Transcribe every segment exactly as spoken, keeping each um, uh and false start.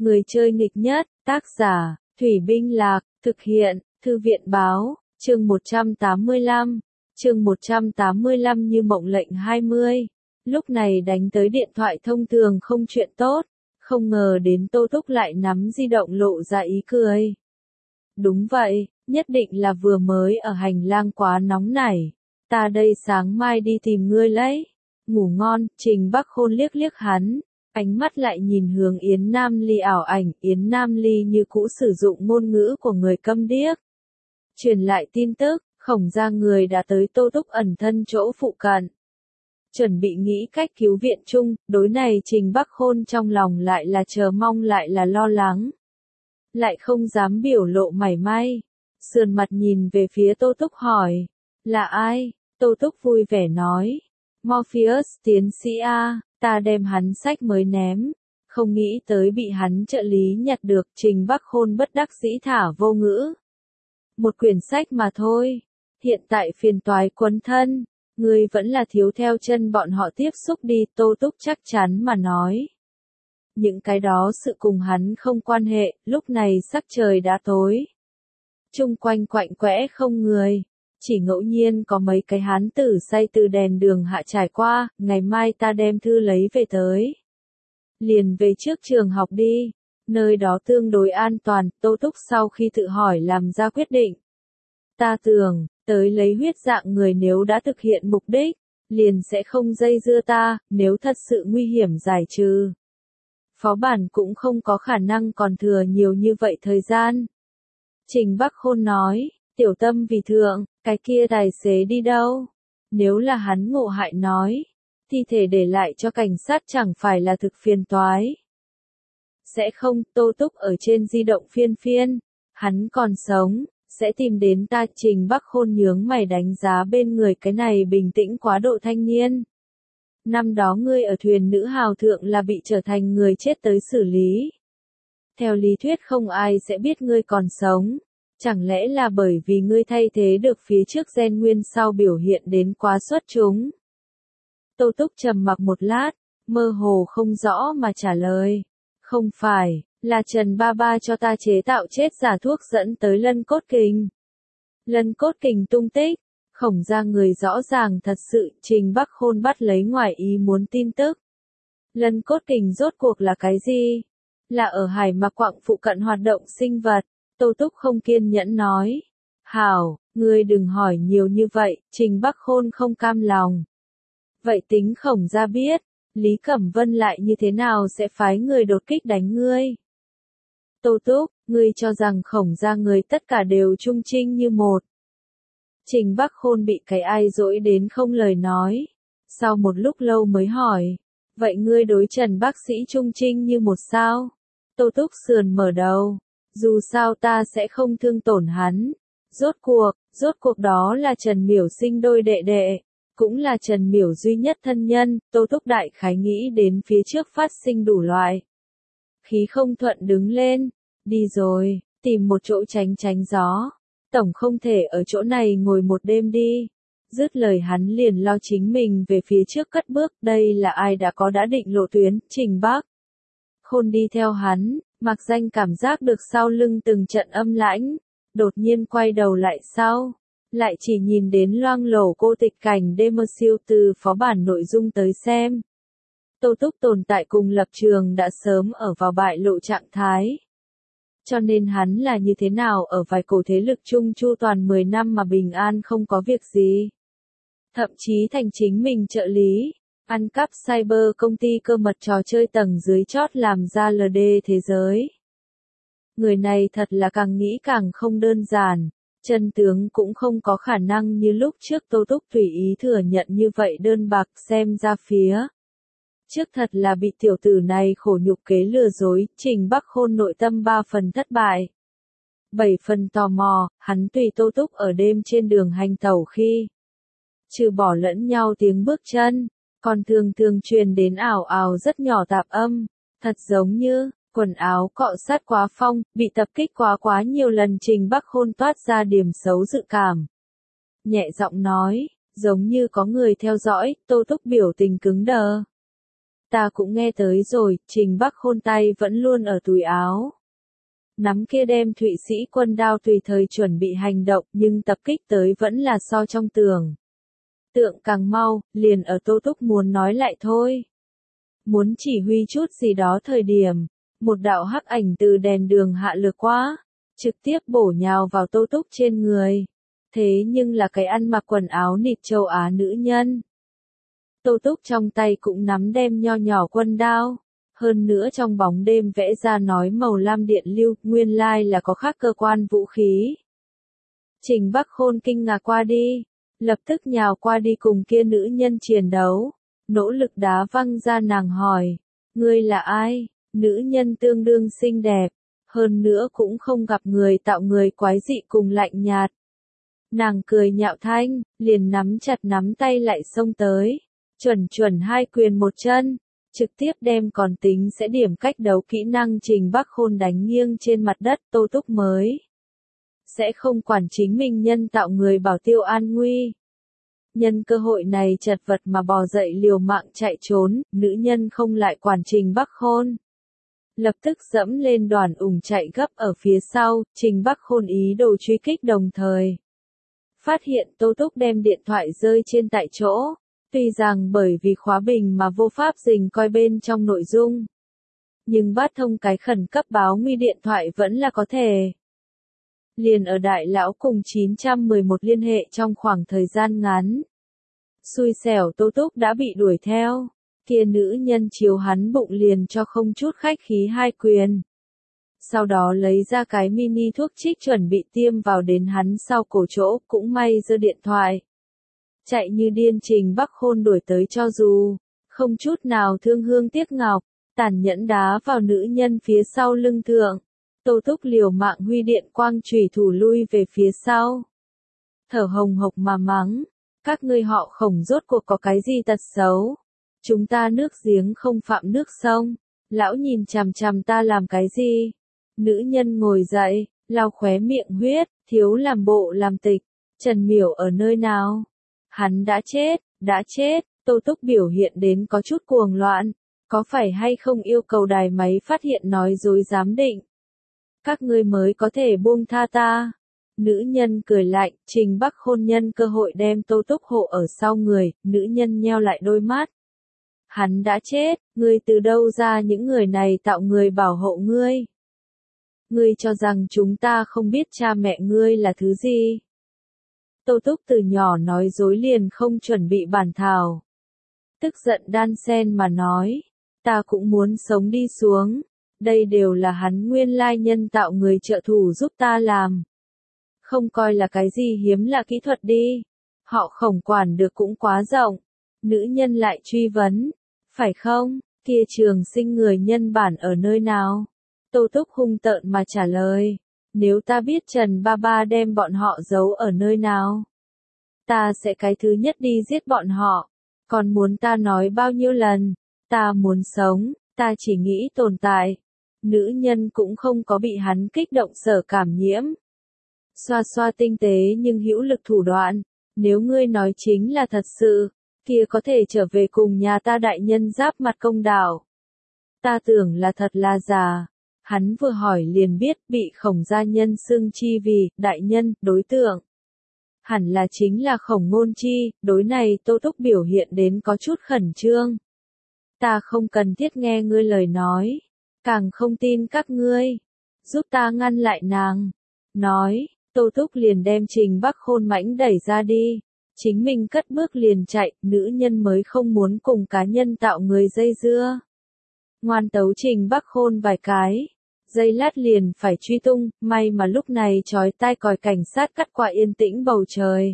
Người chơi nghịch nhất, tác giả, Thủy Binh Lạc, thực hiện, Thư viện báo, chương một trăm tám mươi lăm, chương một trăm tám mươi lăm như mộng lệnh hai mươi. Lúc này đánh tới điện thoại thông thường không chuyện tốt, không ngờ đến Tô Túc lại nắm di động lộ ra ý cười. Đúng vậy, nhất định là vừa mới ở hành lang quá nóng nảy. Ta đây sáng mai đi tìm ngươi lấy. Ngủ ngon, Trình Bắc Khôn liếc liếc hắn. Ánh mắt lại nhìn hướng Yến Nam Ly ảo ảnh, Yến Nam Ly như cũ sử dụng ngôn ngữ của người câm điếc. Truyền lại tin tức, Khổng gia người đã tới Tô Túc ẩn thân chỗ phụ cận. Chuẩn bị nghĩ cách cứu viện chung, đối này Trình Bắc Khôn trong lòng lại là chờ mong lại là lo lắng. Lại không dám biểu lộ mảy may. Sườn mặt nhìn về phía Tô Túc hỏi. Là ai? Tô Túc vui vẻ nói. Morpheus tiến sĩ A, ta đem hắn sách mới ném. Không nghĩ tới bị hắn trợ lý nhặt được. Trình Bắc Khôn bất đắc dĩ thả vô ngữ. Một quyển sách mà thôi. Hiện tại phiền toái quấn thân. Ngươi vẫn là thiếu theo chân bọn họ tiếp xúc đi. Tô Túc chắc chắn mà nói. Những cái đó sự cùng hắn không quan hệ. Lúc này sắc trời đã tối. Chung quanh quạnh quẽ không người. Chỉ ngẫu nhiên có mấy cái hán tử say từ đèn đường hạ trải qua. Ngày mai ta đem thư lấy về tới. Liền về trước trường học đi. Nơi đó tương đối an toàn. Tô Túc sau khi tự hỏi làm ra quyết định. Ta tưởng, tới lấy huyết dạng người nếu đã thực hiện mục đích, liền sẽ không dây dưa ta, nếu thật sự nguy hiểm giải trừ. Phó bản cũng không có khả năng còn thừa nhiều như vậy thời gian. Trình Bắc Khôn nói, tiểu tâm vì thượng, cái kia tài xế đi đâu? Nếu là hắn ngộ hại nói, thi thể để lại cho cảnh sát chẳng phải là thực phiền toái. Sẽ không, Tô Túc ở trên di động phiên phiên, hắn còn sống. Sẽ tìm đến ta. Trình Bắc Khôn nhướng mày đánh giá bên người cái này bình tĩnh quá độ thanh niên. Năm đó ngươi ở thuyền nữ hào thượng là bị trở thành người chết tới xử lý. Theo lý thuyết không ai sẽ biết ngươi còn sống. Chẳng lẽ là bởi vì ngươi thay thế được phía trước gen nguyên sau biểu hiện đến quá xuất chúng? Tô Túc trầm mặc một lát, mơ hồ không rõ mà trả lời. Không phải. Là Trần Ba Ba cho ta chế tạo chết giả thuốc dẫn tới Lân Cốt Kình. Lân Cốt Kình tung tích, Khổng gia người rõ ràng thật sự. Trình Bắc Khôn bắt lấy ngoài ý muốn tin tức. Lân Cốt Kình rốt cuộc là cái gì? Là ở Hải Mạc Quặng phụ cận hoạt động sinh vật. Tô Túc không kiên nhẫn nói. Hảo, ngươi đừng hỏi nhiều như vậy. Trình Bắc Khôn không cam lòng. Vậy tính Khổng gia biết, Lý Cẩm Vân lại như thế nào sẽ phái người đột kích đánh ngươi? Tô Túc, ngươi cho rằng Khổng gia người tất cả đều trung trinh như một. Trình Bắc Khôn bị cái ai dỗi đến không lời nói. Sau một lúc lâu mới hỏi. Vậy ngươi đối Trần bác sĩ trung trinh như một sao? Tô Túc sườn mở đầu. Dù sao ta sẽ không thương tổn hắn. Rốt cuộc, rốt cuộc đó là Trần Miểu sinh đôi đệ đệ. Cũng là Trần Miểu duy nhất thân nhân. Tô Túc đại khái nghĩ đến phía trước phát sinh đủ loại. Khí không thuận đứng lên. Đi rồi, tìm một chỗ tránh tránh gió. Tổng không thể ở chỗ này ngồi một đêm đi. Dứt lời hắn liền lo chính mình về phía trước cất bước. Đây là ai đã có đã định lộ tuyến. Trình Bắc Khôn đi theo hắn. Mặc Danh cảm giác được sau lưng từng trận âm lãnh. Đột nhiên quay đầu lại sau. Lại chỉ nhìn đến loang lổ cô tịch cảnh demo siêu từ phó bản nội dung tới xem. Tô Túc tồn tại cùng lập trường đã sớm ở vào bại lộ trạng thái. Cho nên hắn là như thế nào ở vài cổ thế lực chung chu toàn mười năm mà bình an không có việc gì. Thậm chí thành chính mình trợ lý, ăn cắp cyber công ty cơ mật trò chơi tầng dưới chót làm ra lờ đê thế giới. Người này thật là càng nghĩ càng không đơn giản, chân tướng cũng không có khả năng như lúc trước Tô Túc tùy ý thừa nhận như vậy đơn bạc xem ra phía. Trước thật là bị tiểu tử này khổ nhục kế lừa dối. Trình Bắc Khôn nội tâm ba phần thất bại. Bảy phần tò mò, hắn tùy Tô Túc ở đêm trên đường hành tẩu khi. Trừ bỏ lẫn nhau tiếng bước chân, còn thường thường truyền đến ảo ảo rất nhỏ tạp âm. Thật giống như, quần áo cọ sát quá phong, bị tập kích quá quá nhiều lần. Trình Bắc Khôn toát ra điểm xấu dự cảm. Nhẹ giọng nói, giống như có người theo dõi. Tô Túc biểu tình cứng đờ. Ta cũng nghe tới rồi, Trình Bắc Khôn tay vẫn luôn ở túi áo. Nắm kia đem Thụy Sĩ quân đao tùy thời chuẩn bị hành động nhưng tập kích tới vẫn là so trong tường. Tượng càng mau, liền ở Tô Túc muốn nói lại thôi. Muốn chỉ huy chút gì đó thời điểm, một đạo hắc ảnh từ đèn đường hạ lược qua, trực tiếp bổ nhào vào Tô Túc trên người. Thế nhưng là cái ăn mặc quần áo nịt châu Á nữ nhân. Tô Túc trong tay cũng nắm đem nho nhỏ quân đao. Hơn nữa trong bóng đêm vẽ ra nói màu lam điện lưu, nguyên lai là có khác cơ quan vũ khí. Trình Bắc Khôn kinh ngạc qua đi, lập tức nhào qua đi cùng kia nữ nhân chiến đấu, nỗ lực đá văng ra nàng hỏi, ngươi là ai? Nữ nhân tương đương xinh đẹp, hơn nữa cũng không gặp người tạo người quái dị cùng lạnh nhạt. Nàng cười nhạo thanh, liền nắm chặt nắm tay lại xông tới, chuẩn chuẩn hai quyền một chân. Trực tiếp đem còn tính sẽ điểm cách đấu kỹ năng Trình Bắc Khôn đánh nghiêng trên mặt đất. Tô Túc mới sẽ không quản chính mình nhân tạo người bảo tiêu an nguy. Nhân cơ hội này chật vật mà bò dậy liều mạng chạy trốn, nữ nhân không lại quản Trình Bắc Khôn. Lập tức dẫm lên đoàn ủng chạy gấp ở phía sau, Trình Bắc Khôn ý đồ truy kích đồng thời. Phát hiện Tô Túc đem điện thoại rơi trên tại chỗ. Tuy rằng bởi vì khóa bình mà vô pháp dình coi bên trong nội dung. Nhưng bắt thông cái khẩn cấp báo nguy điện thoại vẫn là có thể. Liền ở đại lão cùng chín trăm mười một liên hệ trong khoảng thời gian ngắn. Xui xẻo Tô Túc đã bị đuổi theo. Kia nữ nhân chiếu hắn bụng liền cho không chút khách khí hai quyền. Sau đó lấy ra cái mini thuốc trích chuẩn bị tiêm vào đến hắn sau cổ chỗ, cũng may giơ điện thoại. Chạy như điên Trình Bắc Khôn đuổi tới cho dù, không chút nào thương hương tiếc ngọc, tàn nhẫn đá vào nữ nhân phía sau lưng thượng. Tô Túc liều mạng huy điện quang chủy thủ lui về phía sau. Thở hồng hộc mà mắng, các ngươi họ Khổng rốt cuộc có cái gì tật xấu? Chúng ta nước giếng không phạm nước sông, lão nhìn chằm chằm ta làm cái gì? Nữ nhân ngồi dậy, lau khóe miệng huyết, thiếu làm bộ làm tịch, Trần Miểu ở nơi nào? Hắn đã chết, đã chết, Tô Túc biểu hiện đến có chút cuồng loạn, có phải hay không yêu cầu đài máy phát hiện nói dối giám định? Các ngươi mới có thể buông tha ta. Nữ nhân cười lạnh, Trình Bắc Khôn nhân cơ hội đem Tô Túc hộ ở sau người, nữ nhân nheo lại đôi mắt. Hắn đã chết, ngươi từ đâu ra những người này tạo người bảo hộ ngươi? Ngươi cho rằng chúng ta không biết cha mẹ ngươi là thứ gì? Tô Túc từ nhỏ nói dối liền không chuẩn bị bản thảo. Tức giận đan sen mà nói, ta cũng muốn sống đi xuống, đây đều là hắn nguyên lai nhân tạo người trợ thủ giúp ta làm. Không coi là cái gì hiếm lạ kỹ thuật đi, họ Khổng quản được cũng quá rộng. Nữ nhân lại truy vấn, phải không, kia trường sinh người nhân bản ở nơi nào? Tô Túc hung tợn mà trả lời. Nếu ta biết Trần Ba Ba đem bọn họ giấu ở nơi nào, ta sẽ cái thứ nhất đi giết bọn họ. Còn muốn ta nói bao nhiêu lần, ta muốn sống, ta chỉ nghĩ tồn tại. Nữ nhân cũng không có bị hắn kích động sở cảm nhiễm. Xoa xoa tinh tế nhưng hữu lực thủ đoạn, nếu ngươi nói chính là thật sự, kia có thể trở về cùng nhà ta đại nhân giáp mặt công đạo. Ta tưởng là thật là giả. Hắn vừa hỏi liền biết bị Khổng gia nhân xưng chi vì đại nhân, đối tượng. Hẳn là chính là Khổng Ngôn Chi, đối này Tô Túc biểu hiện đến có chút khẩn trương. Ta không cần thiết nghe ngươi lời nói, càng không tin các ngươi, giúp ta ngăn lại nàng. Nói, Tô Túc liền đem Trình Bắc Khôn mãnh đẩy ra đi, chính mình cất bước liền chạy, nữ nhân mới không muốn cùng cá nhân tạo người dây dưa. Ngoan tấu Trình Bắc Khôn vài cái, giây lát liền phải truy tung, may mà lúc này chói tai còi cảnh sát cắt qua yên tĩnh bầu trời.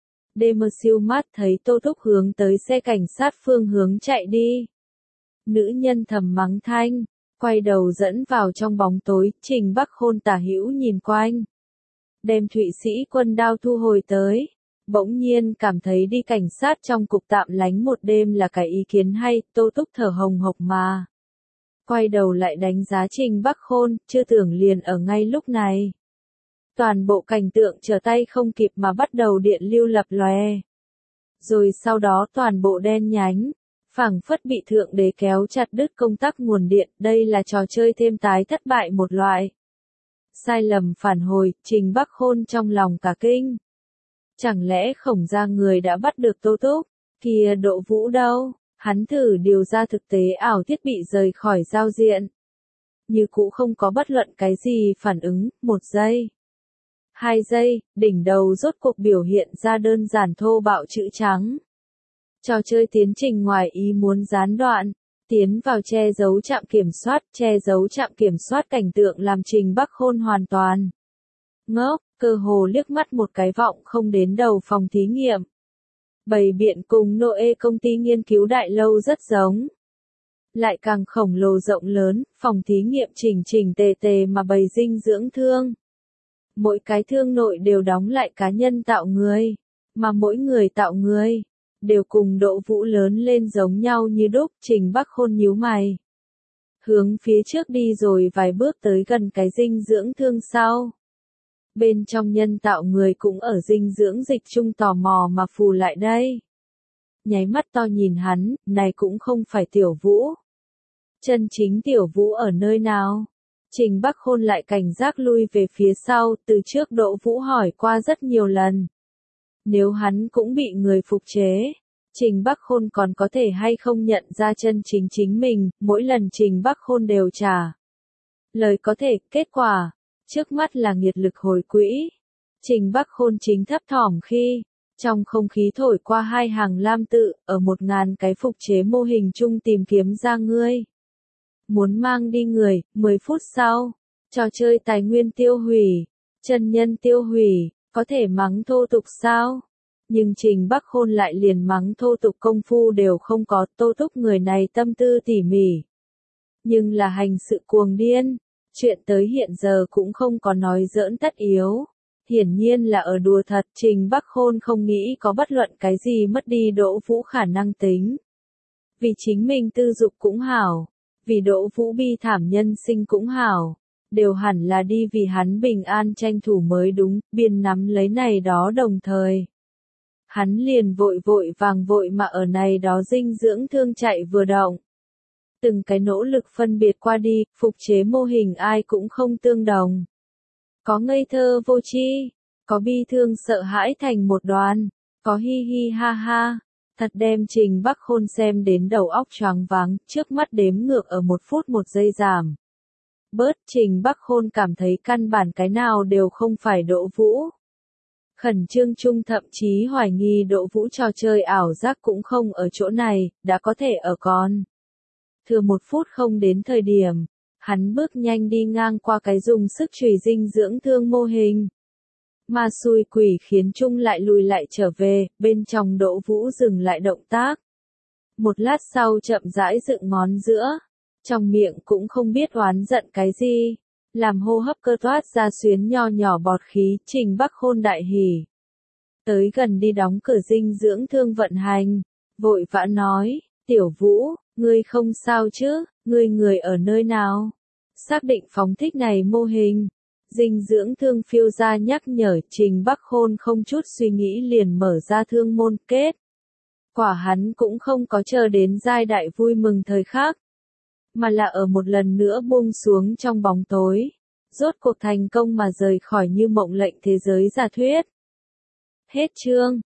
Đêm mơ siêu mắt thấy Tô Túc hướng tới xe cảnh sát phương hướng chạy đi. Nữ nhân thầm mắng thanh, quay đầu dẫn vào trong bóng tối, Trình Bắc Khôn tả hữu nhìn quanh. Đem Thụy Sĩ quân đao thu hồi tới. Bỗng nhiên cảm thấy đi cảnh sát trong cục tạm lánh một đêm là cái ý kiến hay, Tô Túc thở hồng hộc mà. Quay đầu lại đánh giá Trình Bắc Khôn, chưa tưởng liền ở ngay lúc này. Toàn bộ cảnh tượng trở tay không kịp mà bắt đầu điện lưu lập lòe. Rồi sau đó toàn bộ đen nhánh, phảng phất bị thượng đế kéo chặt đứt công tắc nguồn điện, đây là trò chơi thêm tái thất bại một loại. Sai lầm phản hồi, Trình Bắc Khôn trong lòng cả kinh. Chẳng lẽ Khổng gia người đã bắt được Tô Túc? Kìa Đỗ Vũ đâu? Hắn thử điều ra thực tế ảo thiết bị rời khỏi giao diện. Như cũ không có bất luận cái gì phản ứng, một giây. Hai giây, đỉnh đầu rốt cuộc biểu hiện ra đơn giản thô bạo chữ trắng. Trò chơi tiến trình ngoài ý muốn gián đoạn, tiến vào che giấu trạm kiểm soát, che giấu trạm kiểm soát cảnh tượng làm Trình Bắc Khôn hoàn toàn ngốc, cơ hồ liếc mắt một cái vọng không đến đầu phòng thí nghiệm. Bày biện cùng Noe công ty nghiên cứu đại lâu rất giống. Lại càng khổng lồ rộng lớn, phòng thí nghiệm chỉnh chỉnh tề tề mà bày dinh dưỡng thương. Mỗi cái thương nội đều đóng lại cá nhân tạo người, mà mỗi người tạo người đều cùng Đỗ Vũ lớn lên giống nhau như đúc. Trình Bắc Khôn nhíu mày, hướng phía trước đi rồi vài bước tới gần cái dinh dưỡng thương sau. Bên trong nhân tạo người cũng ở dinh dưỡng dịch chung tò mò mà phù lại đây. Nháy mắt to nhìn hắn, này cũng không phải Tiểu Vũ. Chân chính Tiểu Vũ ở nơi nào? Trình Bắc Khôn lại cảnh giác lui về phía sau, từ trước Đỗ Vũ hỏi qua rất nhiều lần. Nếu hắn cũng bị người phục chế, Trình Bắc Khôn còn có thể hay không nhận ra chân chính chính mình, mỗi lần Trình Bắc Khôn đều trả lời có thể, kết quả, trước mắt là nghiệt lực hồi quỹ. Trình Bắc Khôn chính thấp thỏm khi, trong không khí thổi qua hai hàng lam tự, ở một ngàn cái phục chế mô hình chung tìm kiếm ra ngươi. Muốn mang đi người, mười phút sau, trò chơi tài nguyên tiêu hủy, chân nhân tiêu hủy, có thể mắng thô tục sao? Nhưng Trình Bắc Khôn lại liền mắng thô tục công phu đều không có. Tô Túc người này tâm tư tỉ mỉ, nhưng là hành sự cuồng điên, chuyện tới hiện giờ cũng không có nói giỡn tất yếu. Hiển nhiên là ở đùa thật. Trình Bắc Khôn không nghĩ có bất luận cái gì mất đi Đỗ Vũ khả năng tính. Vì chính mình tư dục cũng hảo, vì Đỗ Vũ bi thảm nhân sinh cũng hảo, đều hẳn là đi vì hắn bình an tranh thủ mới đúng. Biên nắm lấy này đó đồng thời, hắn liền vội vội vàng vội mà ở này đó dinh dưỡng thương chạy vừa động. Từng cái nỗ lực phân biệt qua đi, phục chế mô hình ai cũng không tương đồng. Có ngây thơ vô tri, có bi thương sợ hãi thành một đoàn, có hi hi ha ha. Thật đem Trình Bắc Khôn xem đến đầu óc choáng váng, trước mắt đếm ngược ở một phút một giây giảm. Bớt. Trình Bắc Khôn cảm thấy căn bản cái nào đều không phải Đỗ Vũ. Khẩn trương chung thậm chí hoài nghi Đỗ Vũ trò chơi ảo giác cũng không ở chỗ này, đã có thể ở con. Thừa một phút không đến thời điểm, hắn bước nhanh đi ngang qua cái dùng sức chùy dinh dưỡng thương mô hình. Mà xui quỷ khiến Trung lại lùi lại trở về, bên trong Đỗ Vũ dừng lại động tác. Một lát sau chậm rãi dựng ngón giữa, trong miệng cũng không biết oán giận cái gì, làm hô hấp cơ toát ra xuyến nho nhỏ bọt khí. Trình Bắc Khôn đại hỉ, tới gần đi đóng cửa dinh dưỡng thương vận hành, vội vã nói, Tiểu Vũ, ngươi không sao chứ, ngươi người ở nơi nào? Xác định phóng thích này mô hình. Dinh dưỡng thương phiêu ra nhắc nhở. Trình Bắc Khôn không chút suy nghĩ liền mở ra thương môn. Kết quả hắn cũng không có chờ đến giai đại vui mừng thời khắc, mà là ở một lần nữa buông xuống trong bóng tối, rốt cuộc thành công mà rời khỏi như mộng lệnh thế giới giả thuyết. Hết chương.